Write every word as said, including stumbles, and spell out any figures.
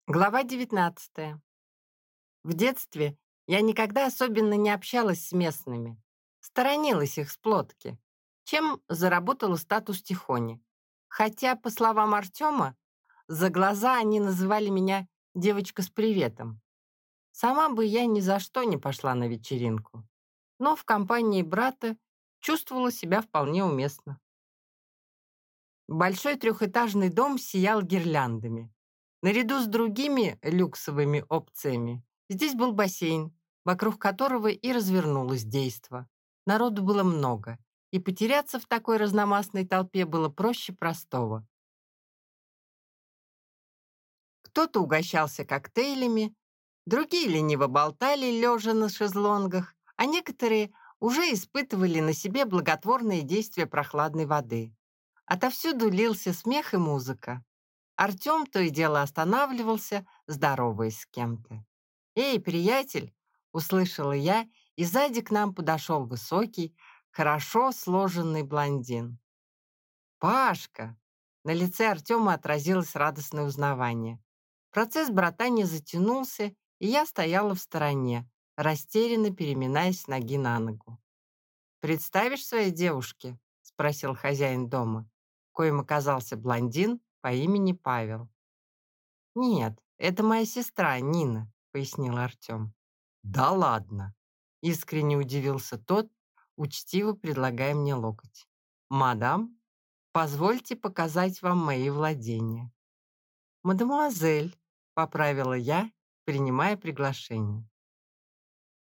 Глава девятнадцатая. В детстве я никогда особенно не общалась с местными, сторонилась их сплотки, чем заработала статус тихони. Хотя, по словам Артема, за глаза они называли меня «девочка с приветом». Сама бы я ни за что не пошла на вечеринку, но в компании брата чувствовала себя вполне уместно. Большой трехэтажный дом сиял гирляндами. Наряду с другими люксовыми опциями здесь был бассейн, вокруг которого и развернулось действо. Народу было много, и потеряться в такой разномастной толпе было проще простого. Кто-то угощался коктейлями, другие лениво болтали, лежа на шезлонгах, а некоторые уже испытывали на себе благотворные действия прохладной воды. Отовсюду лился смех и музыка. Артем то и дело останавливался, здороваясь с кем-то. «Эй, приятель!» — услышала я, и сзади к нам подошел высокий, хорошо сложенный блондин. «Пашка!» На лице Артема отразилось радостное узнавание. Процесс братания затянулся, и я стояла в стороне, растерянно переминаясь с ноги на ногу. «Представишь своей девушке?» — спросил хозяин дома, коим оказался блондин по имени Павел. «Нет, это моя сестра Нина», — пояснил Артем. «Да ладно!» — искренне удивился тот, учтиво предлагая мне локоть. «Мадам, позвольте показать вам мои владения». «Мадемуазель», — поправила я, принимая приглашение.